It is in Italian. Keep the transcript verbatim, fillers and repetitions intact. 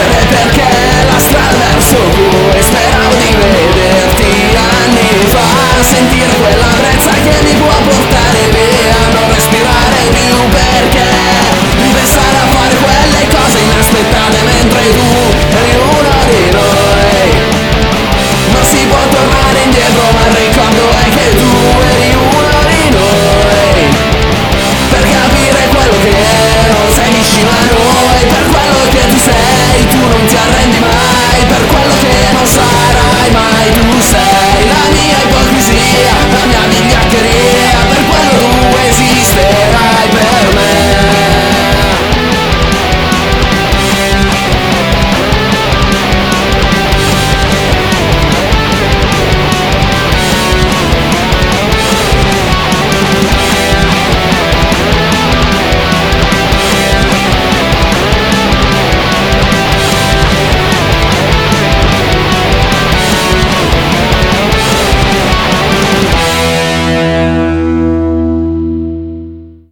piangere perché la strada verso cui speravo di vederti anni fa, sentire quella brezza che mi può portare via, non respirare più perché